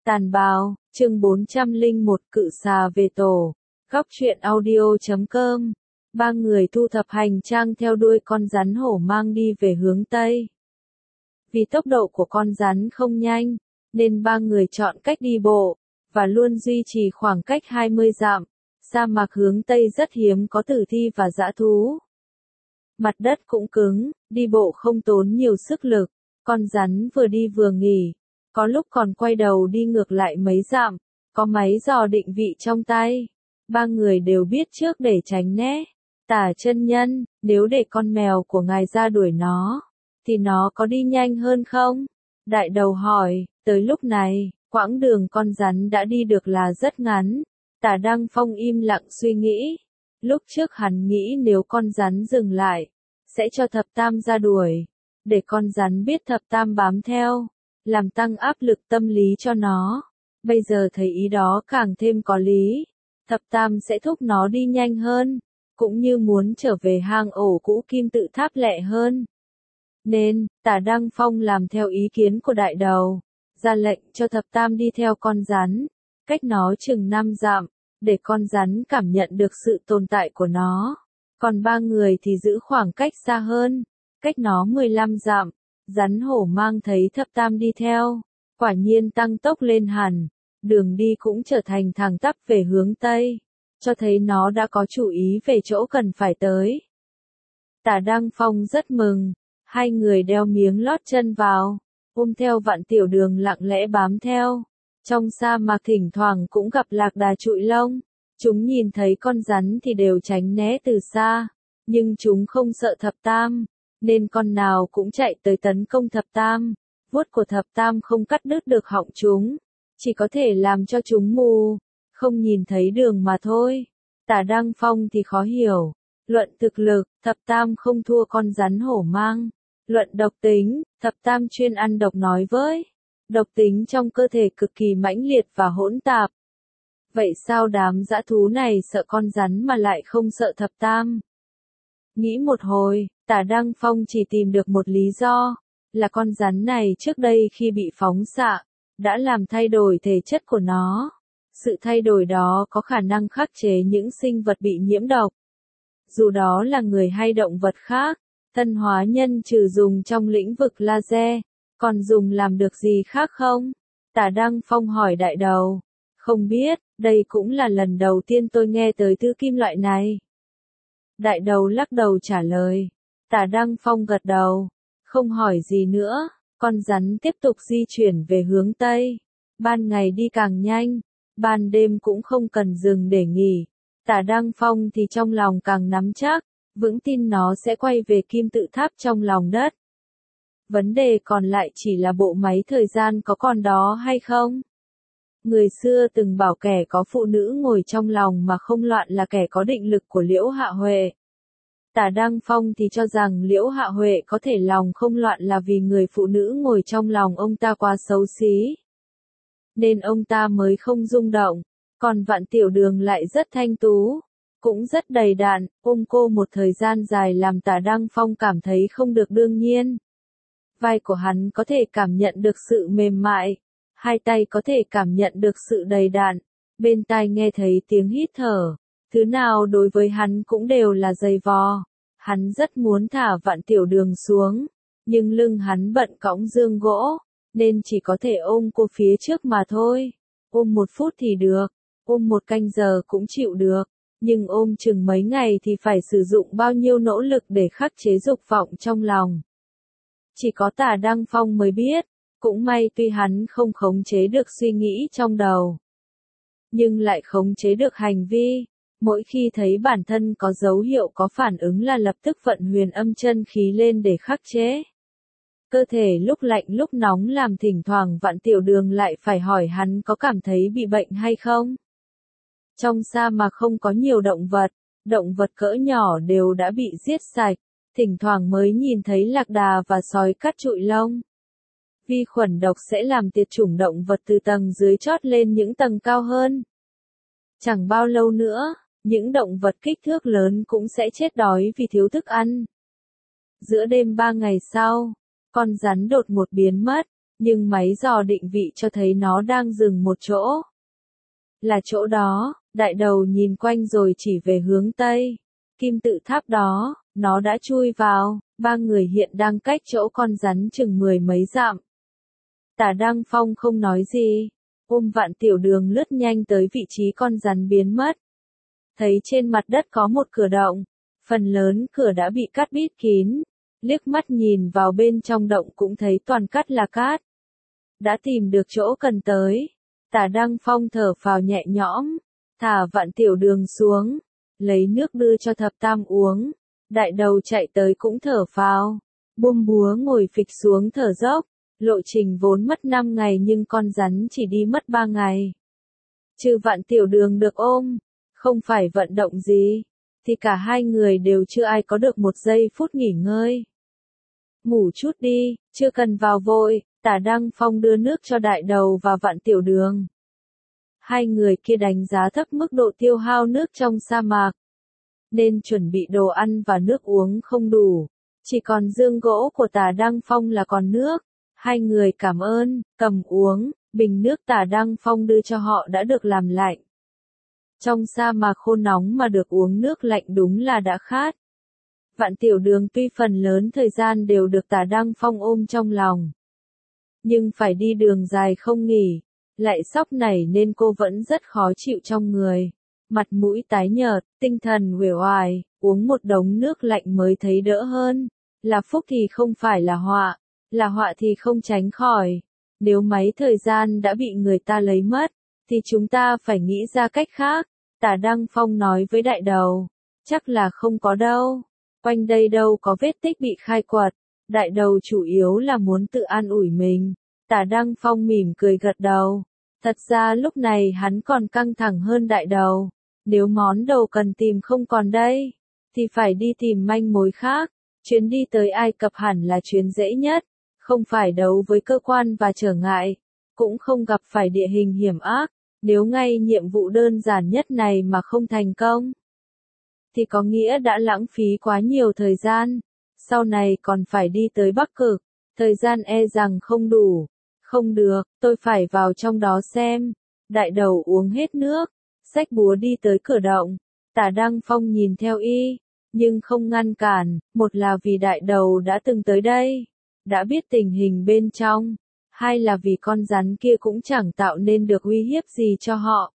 Tàn bào, chương 401 cự xà về tổ. Góc truyện audio.com. Ba người thu thập hành trang theo đuôi con rắn hổ mang đi về hướng Tây. Vì tốc độ của con rắn không nhanh, nên ba người chọn cách đi bộ, và luôn duy trì khoảng cách 20 dặm. Sa mạc hướng Tây rất hiếm có tử thi và dã thú. Mặt đất cũng cứng, đi bộ không tốn nhiều sức lực. Con rắn vừa đi vừa nghỉ, có lúc còn quay đầu đi ngược lại mấy dặm, có máy dò định vị trong tay. Ba người đều biết trước để tránh né. Tả chân nhân, nếu để con mèo của ngài ra đuổi nó, thì nó có đi nhanh hơn không? Đại đầu hỏi, tới lúc này, quãng đường con rắn đã đi được là rất ngắn. Tả Đăng Phong im lặng suy nghĩ. Lúc trước hắn nghĩ nếu con rắn dừng lại, sẽ cho thập tam ra đuổi, để con rắn biết thập tam bám theo, làm tăng áp lực tâm lý cho nó. Bây giờ thấy ý đó càng thêm có lý. Thập tam sẽ thúc nó đi nhanh hơn, cũng như muốn trở về hang ổ cũ kim tự tháp lẹ hơn. Nên, Tả Đăng Phong làm theo ý kiến của đại đầu, ra lệnh cho thập tam đi theo con rắn, cách nó chừng 5 dặm, để con rắn cảm nhận được sự tồn tại của nó. Còn ba người thì giữ khoảng cách xa hơn, cách nó 15 dặm. Rắn hổ mang thấy thập tam đi theo, quả nhiên tăng tốc lên hẳn, đường đi cũng trở thành thẳng tắp về hướng Tây, cho thấy nó đã có chủ ý về chỗ cần phải tới. Tả Đăng Phong rất mừng, hai người đeo miếng lót chân vào, ôm theo Vạn Tiểu Đường lặng lẽ bám theo. Trong sa mạc thỉnh thoảng cũng gặp lạc đà trụi lông, chúng nhìn thấy con rắn thì đều tránh né từ xa, nhưng chúng không sợ thập tam, nên con nào cũng chạy tới tấn công thập tam. Vuốt của thập tam không cắt đứt được họng chúng, chỉ có thể làm cho chúng mù, không nhìn thấy đường mà thôi. Tả Đăng Phong thì khó hiểu. Luận thực lực, thập tam không thua con rắn hổ mang. Luận độc tính, thập tam chuyên ăn độc nói với. Độc tính trong cơ thể cực kỳ mãnh liệt và hỗn tạp. Vậy sao đám dã thú này sợ con rắn mà lại không sợ thập tam? Nghĩ một hồi, Tả Đăng Phong chỉ tìm được một lý do, là con rắn này trước đây khi bị phóng xạ, đã làm thay đổi thể chất của nó. Sự thay đổi đó có khả năng khắc chế những sinh vật bị nhiễm độc. Dù đó là người hay động vật khác, thân hóa nhân trừ dùng trong lĩnh vực laser, còn dùng làm được gì khác không? Tả Đăng Phong hỏi đại đầu. Không biết, đây cũng là lần đầu tiên tôi nghe tới thứ kim loại này. Đại đầu lắc đầu trả lời. Tả Đăng Phong gật đầu, không hỏi gì nữa. Con rắn tiếp tục di chuyển về hướng Tây. Ban ngày đi càng nhanh, ban đêm cũng không cần dừng để nghỉ. Tả Đăng Phong thì trong lòng càng nắm chắc, vững tin nó sẽ quay về kim tự tháp trong lòng đất. Vấn đề còn lại chỉ là bộ máy thời gian có còn đó hay không? Người xưa từng bảo kẻ có phụ nữ ngồi trong lòng mà không loạn là kẻ có định lực của Liễu Hạ Huệ. Tả Đăng Phong thì cho rằng Liễu Hạ Huệ có thể lòng không loạn là vì người phụ nữ ngồi trong lòng ông ta quá xấu xí, nên ông ta mới không rung động. Còn Vạn Tiểu Đường lại rất thanh tú, cũng rất đầy đặn, ôm cô một thời gian dài làm Tả Đăng Phong cảm thấy không được đương nhiên. Vai của hắn có thể cảm nhận được sự mềm mại, hai tay có thể cảm nhận được sự đầy đặn, bên tai nghe thấy tiếng hít thở. Thứ nào đối với hắn cũng đều là giày vò. Hắn rất muốn thả Vạn Tiểu Đường xuống, nhưng lưng hắn bận cõng dương gỗ, nên chỉ có thể ôm cô phía trước mà thôi. Ôm 1 phút thì được, ôm 1 canh giờ cũng chịu được, nhưng ôm chừng mấy ngày thì phải sử dụng bao nhiêu nỗ lực để khắc chế dục vọng trong lòng. Chỉ có Tả Đăng Phong mới biết, cũng may tuy hắn không khống chế được suy nghĩ trong đầu, nhưng lại khống chế được hành vi. Mỗi khi thấy bản thân có dấu hiệu có phản ứng là lập tức vận huyền âm chân khí lên để khắc chế. Cơ thể lúc lạnh lúc nóng làm thỉnh thoảng Vạn Tiểu Đường lại phải hỏi hắn có cảm thấy bị bệnh hay không. Trong sa mạc không có nhiều động vật cỡ nhỏ đều đã bị giết sạch, thỉnh thoảng mới nhìn thấy lạc đà và sói cắt trụi lông. Vi khuẩn độc sẽ làm tiệt chủng động vật từ tầng dưới chót lên những tầng cao hơn. Chẳng bao lâu nữa, những động vật kích thước lớn cũng sẽ chết đói vì thiếu thức ăn. Giữa đêm 3 ngày sau, con rắn đột ngột biến mất, nhưng máy dò định vị cho thấy nó đang dừng một chỗ. Là chỗ đó, đại đầu nhìn quanh rồi chỉ về hướng Tây. Kim tự tháp đó, nó đã chui vào, ba người hiện đang cách chỗ con rắn chừng 10 mấy dặm. Tả Đăng Phong không nói gì, ôm Vạn Tiểu Đường lướt nhanh tới vị trí con rắn biến mất. Thấy trên mặt đất có một cửa động, phần lớn cửa đã bị cát bít kín, liếc mắt nhìn vào bên trong động cũng thấy toàn cát là cát. Đã tìm được chỗ cần tới, Tả Đăng Phong thở phào nhẹ nhõm, thả Vạn Tiểu Đường xuống, lấy nước đưa cho Thập Tam uống. Đại đầu chạy tới cũng thở phào, buông búa ngồi phịch xuống thở dốc. Lộ trình vốn mất 5 ngày nhưng con rắn chỉ đi mất 3 ngày. Trừ Vạn Tiểu Đường được ôm, không phải vận động gì, thì cả hai người đều chưa ai có được một giây phút nghỉ ngơi. Ngủ chút đi, chưa cần vào vội, Tả Đăng Phong đưa nước cho đại đầu và Vạn Tiểu Đường. Hai người kia đánh giá thấp mức độ tiêu hao nước trong sa mạc, nên chuẩn bị đồ ăn và nước uống không đủ, chỉ còn dương gỗ của Tả Đăng Phong là còn nước. Hai người cảm ơn, cầm uống, bình nước Tả Đăng Phong đưa cho họ đã được làm lạnh. Trong sa mạc khô nóng mà được uống nước lạnh đúng là đã khát. Vạn Tiểu Đường tuy phần lớn thời gian đều được Tả Đăng Phong ôm trong lòng, nhưng phải đi đường dài không nghỉ, lại sóc nảy nên cô vẫn rất khó chịu trong người. Mặt mũi tái nhợt, tinh thần uể oải, uống một đống nước lạnh mới thấy đỡ hơn. Là phúc thì không phải là họa. Là họa thì không tránh khỏi. Nếu máy thời gian đã bị người ta lấy mất, thì chúng ta phải nghĩ ra cách khác. Tả Đăng Phong nói với đại đầu. Chắc là không có đâu. Quanh đây đâu có vết tích bị khai quật. Đại đầu chủ yếu là muốn tự an ủi mình. Tả Đăng Phong mỉm cười gật đầu. Thật ra lúc này hắn còn căng thẳng hơn đại đầu. Nếu món đồ cần tìm không còn đây, thì phải đi tìm manh mối khác. Chuyến đi tới Ai Cập hẳn là chuyến dễ nhất. Không phải đấu với cơ quan và trở ngại, cũng không gặp phải địa hình hiểm ác. Nếu ngay nhiệm vụ đơn giản nhất này mà không thành công, thì có nghĩa đã lãng phí quá nhiều thời gian. Sau này còn phải đi tới Bắc Cực, thời gian e rằng không đủ. Không được, tôi phải vào trong đó xem. Đại đầu uống hết nước, xách búa đi tới cửa động. Tả Đăng Phong nhìn theo y, nhưng không ngăn cản. Một là vì đại đầu đã từng tới đây, đã biết tình hình bên trong. Hai là vì con rắn kia cũng chẳng tạo nên được uy hiếp gì cho họ.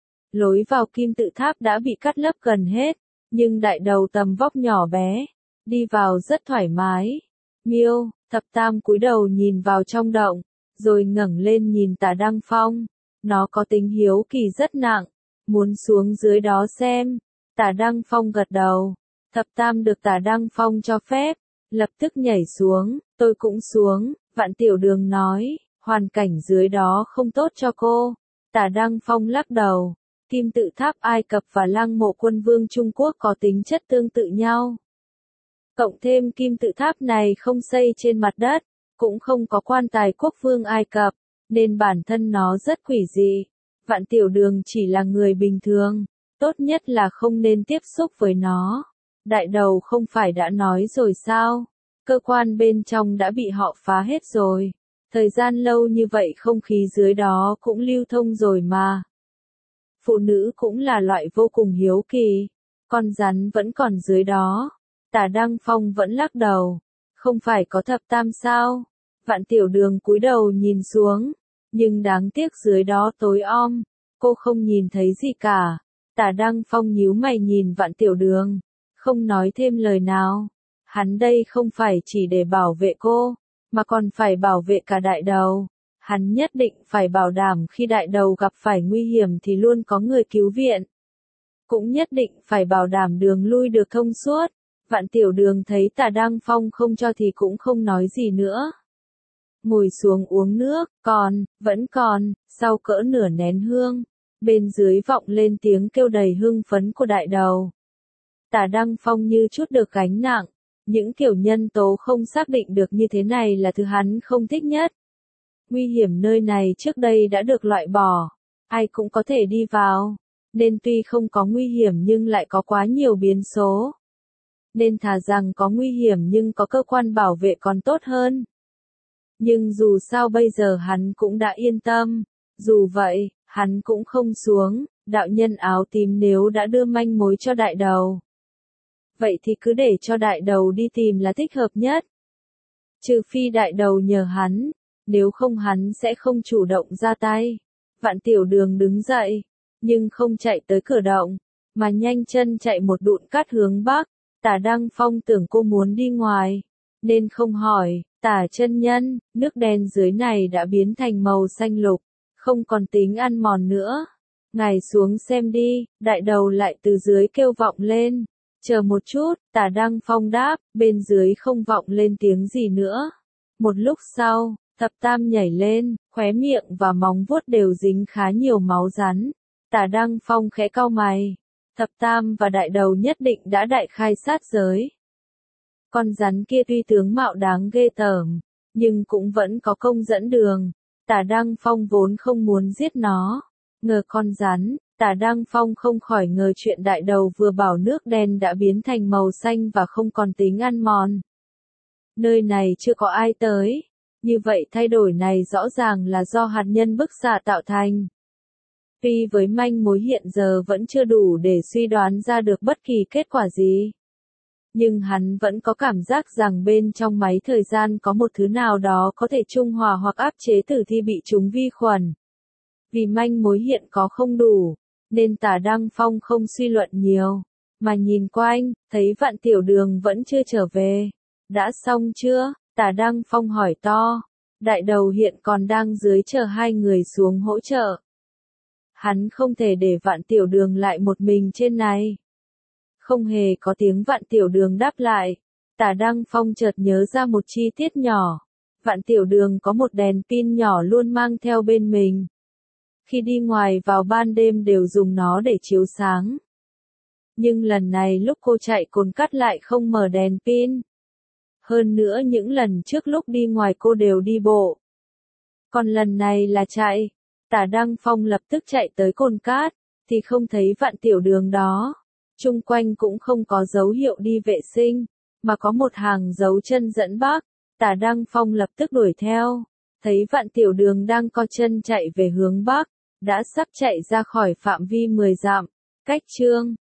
Lối vào kim tự tháp đã bị cắt lấp gần hết, nhưng đại đầu tầm vóc nhỏ bé, đi vào rất thoải mái. Miêu, Thập Tam cúi đầu nhìn vào trong động, rồi ngẩng lên nhìn Tả Đăng Phong. Nó có tính hiếu kỳ rất nặng, muốn xuống dưới đó xem. Tả Đăng Phong gật đầu. Thập Tam được Tả Đăng Phong cho phép, lập tức nhảy xuống. Tôi cũng xuống, Vạn Tiểu Đường nói, hoàn cảnh dưới đó không tốt cho cô. Tả Đăng Phong lắc đầu. Kim tự tháp Ai Cập và lăng mộ quân vương Trung Quốc có tính chất tương tự nhau. Cộng thêm kim tự tháp này không xây trên mặt đất, cũng không có quan tài quốc vương Ai Cập, nên bản thân nó rất quỷ dị. Vạn Tiểu Đường chỉ là người bình thường, tốt nhất là không nên tiếp xúc với nó. Đại đầu không phải đã nói rồi sao? Cơ quan bên trong đã bị họ phá hết rồi. Thời gian lâu như vậy không khí dưới đó cũng lưu thông rồi mà. Phụ nữ cũng là loại vô cùng hiếu kỳ. Con rắn vẫn còn dưới đó. Tả Đăng Phong vẫn lắc đầu. Không phải có Thập Tam sao? Vạn Tiểu Đường cúi đầu nhìn xuống. Nhưng đáng tiếc dưới đó tối om. Cô không nhìn thấy gì cả. Tả Đăng Phong nhíu mày nhìn Vạn Tiểu Đường. Không nói thêm lời nào. Hắn đây không phải chỉ để bảo vệ cô, mà còn phải bảo vệ cả đại đầu. Hắn nhất định phải bảo đảm khi đại đầu gặp phải nguy hiểm thì luôn có người cứu viện. Cũng nhất định phải bảo đảm đường lui được thông suốt. Vạn Tiểu Đường thấy Tả Đăng Phong không cho thì cũng không nói gì nữa. Ngồi xuống uống nước, vẫn còn, sau cỡ nửa nén hương. Bên dưới vọng lên tiếng kêu đầy hưng phấn của đại đầu. Tả Đăng Phong như chút được gánh nặng. Những kiểu nhân tố không xác định được như thế này là thứ hắn không thích nhất. Nguy hiểm nơi này trước đây đã được loại bỏ. Ai cũng có thể đi vào. Nên tuy không có nguy hiểm nhưng lại có quá nhiều biến số. Nên thà rằng có nguy hiểm nhưng có cơ quan bảo vệ còn tốt hơn. Nhưng dù sao bây giờ hắn cũng đã yên tâm. Dù vậy, hắn cũng không xuống, đạo nhân áo tím nếu đã đưa manh mối cho đại đầu. Vậy thì cứ để cho đại đầu đi tìm là thích hợp nhất. Trừ phi đại đầu nhờ hắn, nếu không hắn sẽ không chủ động ra tay. Vạn Tiểu Đường đứng dậy, nhưng không chạy tới cửa động, mà nhanh chân chạy một đụn cát hướng bắc. Tả Đăng Phong tưởng cô muốn đi ngoài, nên không hỏi. Tả chân nhân, nước đen dưới này đã biến thành màu xanh lục, không còn tính ăn mòn nữa. Ngài xuống xem đi, đại đầu lại từ dưới kêu vọng lên. Chờ một chút, Tả Đăng Phong đáp, bên dưới không vọng lên tiếng gì nữa. Một lúc sau, Thập Tam nhảy lên, khóe miệng và móng vuốt đều dính khá nhiều máu rắn. Tả Đăng Phong khẽ cau mày. Thập Tam và đại đầu nhất định đã đại khai sát giới. Con rắn kia tuy tướng mạo đáng ghê tởm, nhưng cũng vẫn có công dẫn đường. Tả Đăng Phong vốn không muốn giết nó. Ngờ con rắn, Tả Đăng Phong không khỏi ngờ chuyện đại đầu vừa bảo nước đen đã biến thành màu xanh và không còn tính ăn mòn. Nơi này chưa có ai tới. Như vậy thay đổi này rõ ràng là do hạt nhân bức xạ tạo thành. Tuy với manh mối hiện giờ vẫn chưa đủ để suy đoán ra được bất kỳ kết quả gì. Nhưng hắn vẫn có cảm giác rằng bên trong máy thời gian có một thứ nào đó có thể trung hòa hoặc áp chế tử thi bị trúng vi khuẩn. Vì manh mối hiện có không đủ, nên Tả Đăng Phong không suy luận nhiều, mà nhìn quanh, thấy Vạn Tiểu Đường vẫn chưa trở về. Đã xong chưa? Tả Đăng Phong hỏi to. Đại đầu hiện còn đang dưới chờ hai người xuống hỗ trợ. Hắn không thể để Vạn Tiểu Đường lại một mình trên này. Không hề có tiếng Vạn Tiểu Đường đáp lại. Tả Đăng Phong chợt nhớ ra một chi tiết nhỏ. Vạn Tiểu Đường có một đèn pin nhỏ luôn mang theo bên mình. Khi đi ngoài vào ban đêm đều dùng nó để chiếu sáng. Nhưng lần này lúc cô chạy cồn cắt lại không mở đèn pin. Hơn nữa những lần trước lúc đi ngoài cô đều đi bộ. Còn lần này là chạy. Tả Đăng Phong lập tức chạy tới cồn cát, thì không thấy Vạn Tiểu Đường đó. Chung quanh cũng không có dấu hiệu đi vệ sinh, mà có một hàng dấu chân dẫn bắc. Tả Đăng Phong lập tức đuổi theo, thấy Vạn Tiểu Đường đang co chân chạy về hướng bắc, đã sắp chạy ra khỏi phạm vi 10 dặm. Cách chương